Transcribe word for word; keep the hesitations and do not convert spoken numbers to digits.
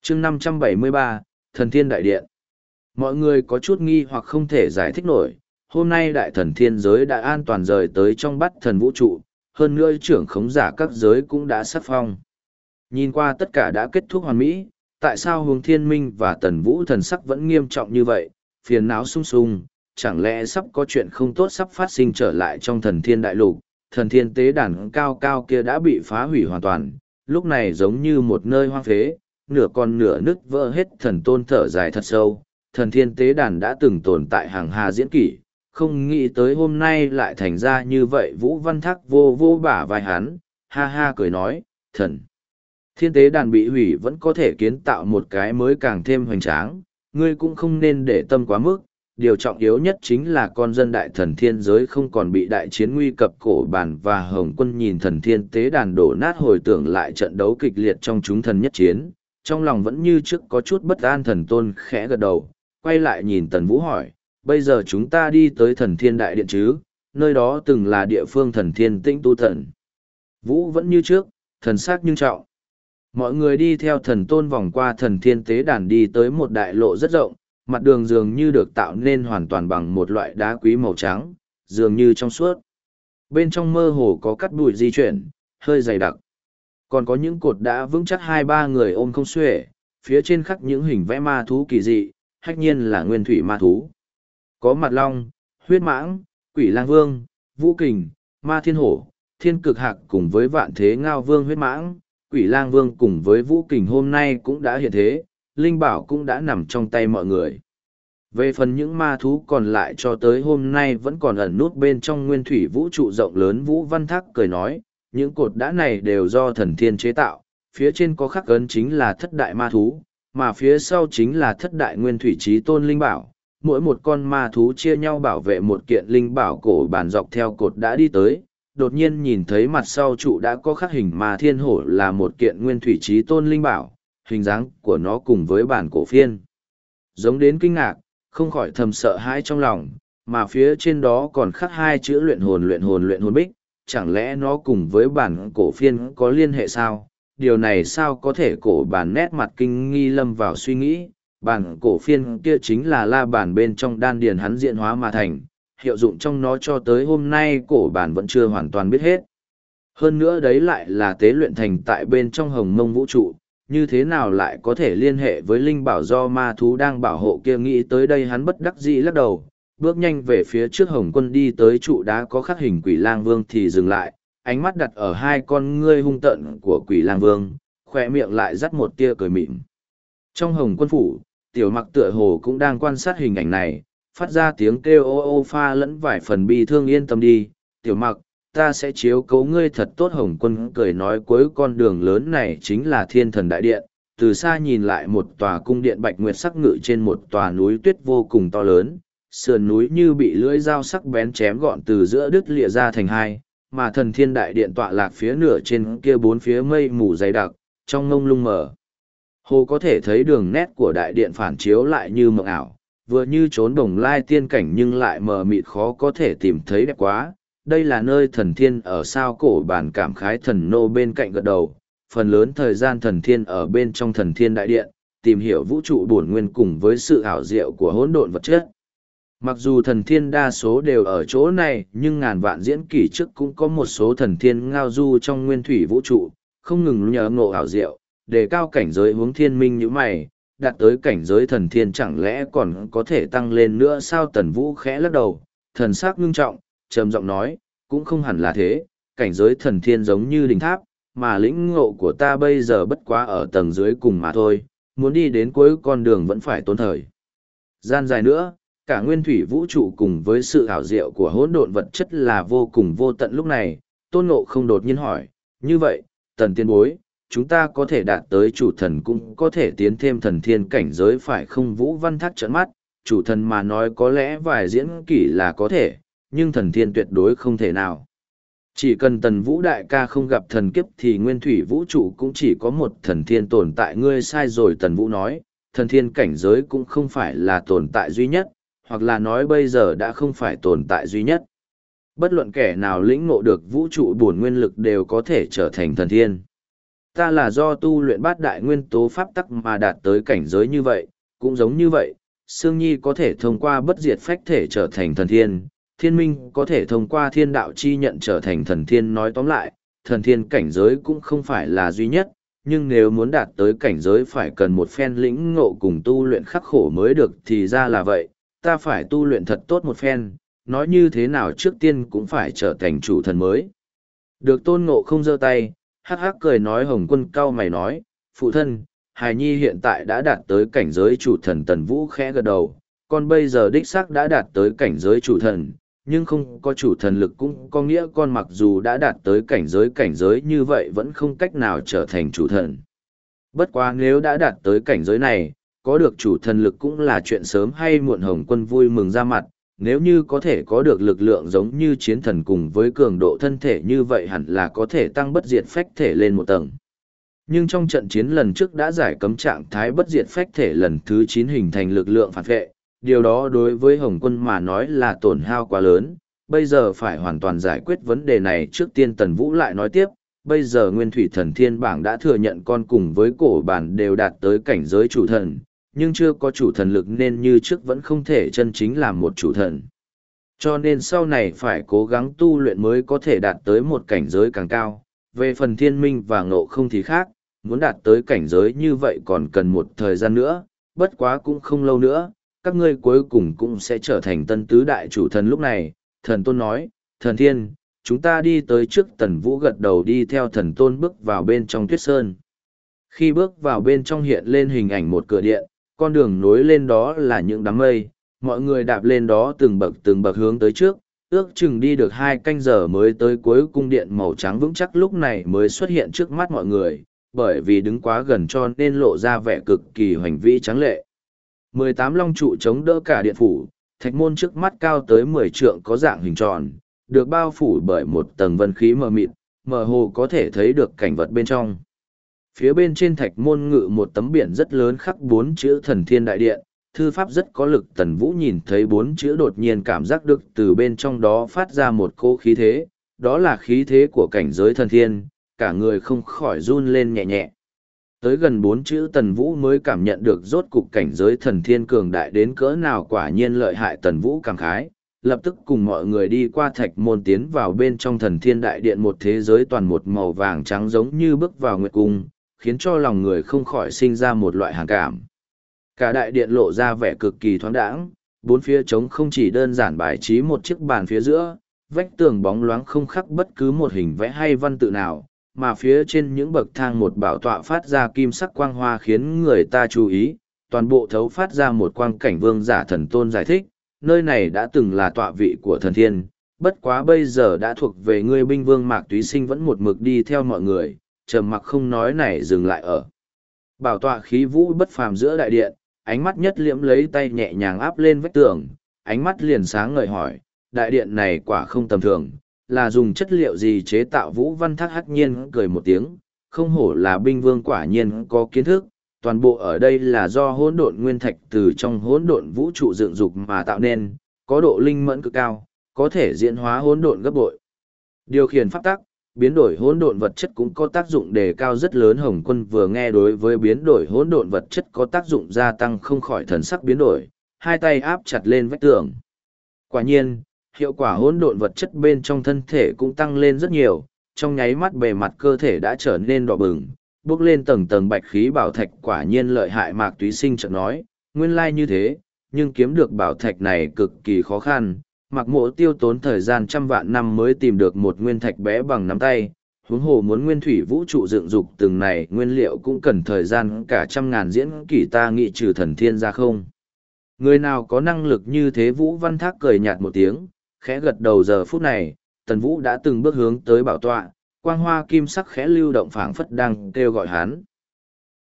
chương năm trăm bảy mươi ba, Thần Thiên Đại Điện. Mọi người có chút nghi hoặc không thể giải thích nổi, hôm nay đại thần thiên giới đã an toàn rời tới trong bát thần vũ trụ, hơn nữa trưởng khống giả các giới cũng đã sắc phong. Nhìn qua tất cả đã kết thúc hoàn mỹ, tại sao Hướng Thiên Minh và Tần Vũ thần sắc vẫn nghiêm trọng như vậy, phiền não sung sung, chẳng lẽ sắp có chuyện không tốt sắp phát sinh trở lại trong thần thiên đại lục, thần thiên tế đàn cao cao kia đã bị phá hủy hoàn toàn, lúc này giống như một nơi hoang phế, nửa con nửa nứt vỡ hết. Thần tôn thở dài thật sâu, thần thiên tế đàn đã từng tồn tại hàng hà diễn kỷ, không nghĩ tới hôm nay lại thành ra như vậy. Vũ Văn Thác vô vô bả vai hắn, ha ha cười nói, thần thiên tế đàn bị hủy vẫn có thể kiến tạo một cái mới càng thêm hoành tráng, ngươi cũng không nên để tâm quá mức. Điều trọng yếu nhất chính là con dân đại thần thiên giới không còn bị đại chiến nguy cập cổ bản và Hồng Quân nhìn thần thiên tế đàn đổ nát hồi tưởng lại trận đấu kịch liệt trong chúng thần nhất chiến, trong lòng vẫn như trước có chút bất an. Thần tôn khẽ gật đầu, quay lại nhìn Tần Vũ hỏi, bây giờ chúng ta đi tới thần thiên đại điện chứ, nơi đó từng là địa phương thần thiên tĩnh tu thần. Vũ vẫn như trước, thần sắc nhưng trọng. Mọi người đi theo thần tôn vòng qua thần thiên tế đàn đi tới một đại lộ rất rộng, mặt đường dường như được tạo nên hoàn toàn bằng một loại đá quý màu trắng, dường như trong suốt. Bên trong mơ hồ có cắt bụi di chuyển, hơi dày đặc. Còn có những cột đã vững chắc hai ba người ôm không xuể, phía trên khắc những hình vẽ ma thú kỳ dị, hách nhiên là nguyên thủy ma thú. Có mặt long, huyết mãng, quỷ lang vương, vũ kình, ma thiên hổ, thiên cực hạc cùng với vạn thế ngao vương huyết mãng, quỷ lang vương cùng với vũ kình hôm nay cũng đã hiện thế, linh bảo cũng đã nằm trong tay mọi người. Về phần những ma thú còn lại cho tới hôm nay vẫn còn ẩn nút bên trong nguyên thủy vũ trụ rộng lớn. Vũ Văn Thác cười nói, những cột đá này đều do thần thiên chế tạo, phía trên có khắc ấn chính là thất đại ma thú, mà phía sau chính là thất đại nguyên thủy chí tôn linh bảo. Mỗi một con ma thú chia nhau bảo vệ một kiện linh bảo cổ bản dọc theo cột đã đi tới, đột nhiên nhìn thấy mặt sau trụ đã có khắc hình ma thiên hổ là một kiện nguyên thủy chí tôn linh bảo, hình dáng của nó cùng với bản cổ phiên giống đến kinh ngạc, không khỏi thầm sợ hãi trong lòng, mà phía trên đó còn khắc hai chữ luyện hồn luyện hồn luyện hồn bích, chẳng lẽ nó cùng với bản cổ phiên có liên hệ sao? Điều này sao có thể? Cổ bản nét mặt kinh nghi lâm vào suy nghĩ, bản cổ phiên kia chính là la bản bên trong đan điền hắn diễn hóa mà thành, hiệu dụng trong nó cho tới hôm nay cổ bản vẫn chưa hoàn toàn biết hết. Hơn nữa đấy lại là tế luyện thành tại bên trong hồng mông vũ trụ, như thế nào lại có thể liên hệ với linh bảo do ma thú đang bảo hộ kia? Nghĩ tới đây hắn bất đắc dĩ lắc đầu, bước nhanh về phía trước Hồng Quân đi tới trụ đá có khắc hình quỷ lang vương thì dừng lại, ánh mắt đặt ở hai con ngươi hung tợn của quỷ lang vương, khoe miệng lại dắt một tia cười mịn. Trong Hồng Quân phủ, Tiểu Mặc tựa hồ cũng đang quan sát hình ảnh này, phát ra tiếng kêu ô ô pha lẫn vài phần bi thương. Yên tâm đi, Tiểu Mặc, ta sẽ chiếu cố ngươi thật tốt. Hồng Quân cười nói, cuối con đường lớn này chính là Thiên Thần Đại Điện, từ xa nhìn lại một tòa cung điện bạch nguyệt sắc ngự trên một tòa núi tuyết vô cùng to lớn, sườn núi như bị lưỡi dao sắc bén chém gọn từ giữa đứt lìa ra thành hai, mà Thần Thiên Đại Điện tọa lạc phía nửa trên kia, bốn phía mây mù dày đặc, trong ngông lung mờ hồ có thể thấy đường nét của đại điện phản chiếu lại như mộng ảo, vừa như trốn đồng lai tiên cảnh nhưng lại mờ mịt khó có thể tìm thấy. Đẹp quá, đây là nơi thần thiên ở sao? Cổ bản cảm khái. Thần nô bên cạnh gật đầu, phần lớn thời gian thần thiên ở bên trong thần thiên đại điện, tìm hiểu vũ trụ bổn nguyên cùng với sự ảo diệu của hỗn độn vật chất. Mặc dù thần thiên đa số đều ở chỗ này, nhưng ngàn vạn diễn kỷ trước cũng có một số thần thiên ngao du trong nguyên thủy vũ trụ, không ngừng nhờ ngộ ảo diệu, đề cao cảnh giới hướng thiên minh như mày, đạt tới cảnh giới thần thiên chẳng lẽ còn có thể tăng lên nữa sao? Tần Vũ khẽ lắc đầu, thần sắc ngưng trọng, trầm giọng nói, cũng không hẳn là thế, cảnh giới thần thiên giống như đỉnh tháp, mà lĩnh ngộ của ta bây giờ bất quá ở tầng dưới cùng mà thôi, muốn đi đến cuối con đường vẫn phải tốn thời gian dài nữa. Cả nguyên thủy vũ trụ cùng với sự ảo diệu của hỗn độn vật chất là vô cùng vô tận. Lúc này, Tôn Ngộ Không đột nhiên hỏi, như vậy, Tần tiên bối, chúng ta có thể đạt tới chủ thần cũng có thể tiến thêm thần thiên cảnh giới phải không? Vũ Văn Thác trợn mắt, chủ thần mà nói có lẽ vài diễn kỷ là có thể, nhưng thần thiên tuyệt đối không thể nào. Chỉ cần Tần Vũ đại ca không gặp thần kiếp thì nguyên thủy vũ trụ cũng chỉ có một thần thiên tồn tại. Ngươi sai rồi. Tần Vũ nói, thần thiên cảnh giới cũng không phải là tồn tại duy nhất, hoặc là nói bây giờ đã không phải tồn tại duy nhất. Bất luận kẻ nào lĩnh ngộ được vũ trụ bổn nguyên lực đều có thể trở thành thần thiên. Ta là do tu luyện bát đại nguyên tố pháp tắc mà đạt tới cảnh giới như vậy, cũng giống như vậy, Sương Nhi có thể thông qua bất diệt phách thể trở thành thần thiên, thiên minh có thể thông qua thiên đạo chi nhận trở thành thần thiên. Nói tóm lại, thần thiên cảnh giới cũng không phải là duy nhất, nhưng nếu muốn đạt tới cảnh giới phải cần một phen lĩnh ngộ cùng tu luyện khắc khổ mới được, thì ra là vậy, ta phải tu luyện thật tốt một phen, nói như thế nào trước tiên cũng phải trở thành chủ thần mới. Được Tôn Ngộ không giơ tay, hắc hắc cười nói. Hồng Quân cau mày nói, phụ thân, hài nhi hiện tại đã đạt tới cảnh giới chủ thần. Tần Vũ khẽ gật đầu, con bây giờ đích xác đã đạt tới cảnh giới chủ thần, nhưng không có chủ thần lực cũng có nghĩa con mặc dù đã đạt tới cảnh giới cảnh giới như vậy vẫn không cách nào trở thành chủ thần. Bất quá nếu đã đạt tới cảnh giới này, có được chủ thần lực cũng là chuyện sớm hay muộn. Hồng Quân vui mừng ra mặt, nếu như có thể có được lực lượng giống như chiến thần cùng với cường độ thân thể như vậy hẳn là có thể tăng bất diệt phách thể lên một tầng. Nhưng trong trận chiến lần trước đã giải cấm trạng thái bất diệt phách thể lần thứ chín hình thành lực lượng phản vệ, điều đó đối với Hồng Quân mà nói là tổn hao quá lớn, bây giờ phải hoàn toàn giải quyết vấn đề này. Trước tiên Tần Vũ lại nói tiếp, bây giờ Nguyên Thủy Thần Thiên Bảng đã thừa nhận con cùng với cổ bản đều đạt tới cảnh giới chủ thần, nhưng chưa có chủ thần lực nên như trước vẫn không thể chân chính làm một chủ thần. Cho nên sau này phải cố gắng tu luyện mới có thể đạt tới một cảnh giới càng cao. Về phần thiên minh và ngộ không thì khác, muốn đạt tới cảnh giới như vậy còn cần một thời gian nữa, bất quá cũng không lâu nữa, các ngươi cuối cùng cũng sẽ trở thành tân tứ đại chủ thần. Lúc này, thần tôn nói, thần thiên, chúng ta đi tới trước. Tần Vũ gật đầu đi theo thần tôn bước vào bên trong tuyết sơn. Khi bước vào bên trong hiện lên hình ảnh một cửa điện, con đường nối lên đó là những đám mây, mọi người đạp lên đó từng bậc từng bậc hướng tới trước, ước chừng đi được hai canh giờ mới tới cuối cung điện màu trắng vững chắc lúc này mới xuất hiện trước mắt mọi người, bởi vì đứng quá gần cho nên lộ ra vẻ cực kỳ hoành vĩ tráng lệ. mười tám long trụ chống đỡ cả điện phủ, thạch môn trước mắt cao tới mười trượng có dạng hình tròn, được bao phủ bởi một tầng vân khí mờ mịt, mơ hồ có thể thấy được cảnh vật bên trong. Phía bên trên thạch môn ngự một tấm biển rất lớn khắc bốn chữ Thần Thiên Đại Điện, thư pháp rất có lực. Tần Vũ nhìn thấy bốn chữ đột nhiên cảm giác được từ bên trong đó phát ra một cỗ khí thế, đó là khí thế của cảnh giới thần thiên, cả người không khỏi run lên nhẹ nhẹ. Tới gần bốn chữ Tần Vũ mới cảm nhận được rốt cục cảnh giới thần thiên cường đại đến cỡ nào, quả nhiên lợi hại. Tần Vũ cảm khái, lập tức cùng mọi người đi qua thạch môn tiến vào bên trong Thần Thiên Đại Điện. Một thế giới toàn một màu vàng trắng giống như bước vào nguyệt cung, khiến cho lòng người không khỏi sinh ra một loại hàn cảm. Cả đại điện lộ ra vẻ cực kỳ thoáng đãng, bốn phía trống không chỉ đơn giản bài trí một chiếc bàn phía giữa, vách tường bóng loáng không khắc bất cứ một hình vẽ hay văn tự nào, mà phía trên những bậc thang một bảo tọa phát ra kim sắc quang hoa khiến người ta chú ý, toàn bộ thấu phát ra một quang cảnh. Vương Giả Thần Tôn giải thích, nơi này đã từng là tọa vị của thần thiên, bất quá bây giờ đã thuộc về ngươi. Binh Vương Mạc Túy Sinh vẫn một mực đi theo mọi người, trầm mặc không nói này dừng lại ở bảo tọa khí vũ bất phàm giữa đại điện, ánh mắt nhất liễm lấy tay nhẹ nhàng áp lên vách tường, ánh mắt liền sáng ngời hỏi, đại điện này quả không tầm thường, là dùng chất liệu gì chế tạo? Vũ Văn Thác hắc nhiên cười một tiếng, không hổ là binh vương, quả nhiên có kiến thức, toàn bộ ở đây là do hỗn độn nguyên thạch từ trong hỗn độn vũ trụ dựng dục mà tạo nên, có độ linh mẫn cực cao, có thể diễn hóa hỗn độn gấp bội. Điều khiển pháp tắc, biến đổi hỗn độn vật chất cũng có tác dụng đề cao rất lớn. Hồng Quân vừa nghe đối với biến đổi hỗn độn vật chất có tác dụng gia tăng không khỏi thần sắc biến đổi, hai tay áp chặt lên vách tường. Quả nhiên, hiệu quả hỗn độn vật chất bên trong thân thể cũng tăng lên rất nhiều, trong nháy mắt bề mặt cơ thể đã trở nên đỏ bừng, bước lên tầng tầng bạch khí bảo thạch. Quả nhiên lợi hại. Mạc Túy Sinh chợt nói, nguyên lai như thế, nhưng kiếm được bảo thạch này cực kỳ khó khăn. Mạc Mộ tiêu tốn thời gian trăm vạn năm mới tìm được một nguyên thạch bé bằng nắm tay, huống hồ muốn nguyên thủy vũ trụ dựng dục từng này nguyên liệu cũng cần thời gian cả trăm ngàn diễn kỷ. Ta nghĩ trừ thần thiên ra không người nào có năng lực như thế. Vũ Văn Thác cười nhạt một tiếng, khẽ gật đầu. Giờ phút này, Tần Vũ đã từng bước hướng tới bảo tọa, quang hoa kim sắc khẽ lưu động phảng phất đang kêu gọi hắn.